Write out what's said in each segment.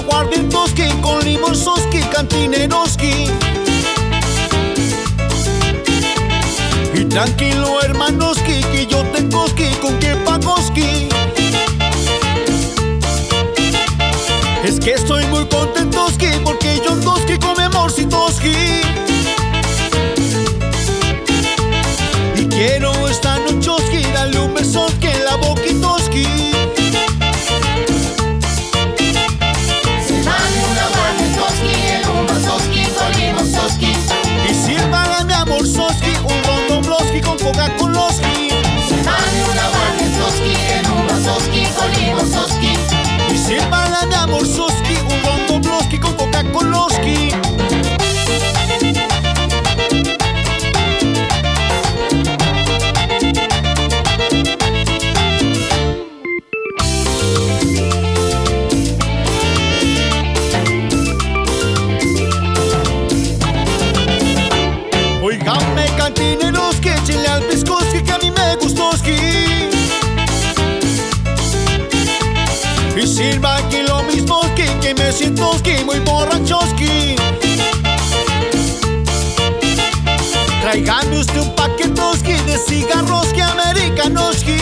aguardientoski, con limonzoski, cantineroski. Y tranquilo hermanoski, que yo tengoski, con que pagoski. Es que estoy muy contentoski, porque yo toski con mi amorcitoski. Y quiero esta nochoski, darle un besoski en la boquitoski. Sírvame un aguardientoski, en un vasoski con limonzoski. Y sírvale a mi amorzoski un rondombloski con Coca-Coloski. Sírvame un aguardientoski, en un vasoski con limonzoski. Y sírvale a mi amorzoski un rondombloski con Coca-Coloski. Oígame cantineroski, échenle al piscoski, que a mí me gustoski. Y sirva aquí lo mismoski, que me sientoski muy borrachoski. Tráigame usted un paquetoski de cigarroski americanoski.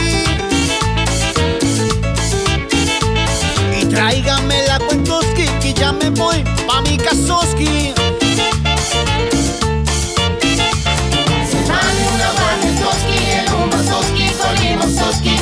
Y tráigame la cuentoski, que ya me voy pa' mi casoski. Sírvame un aguardientoski, en un vasoski con limonzoski.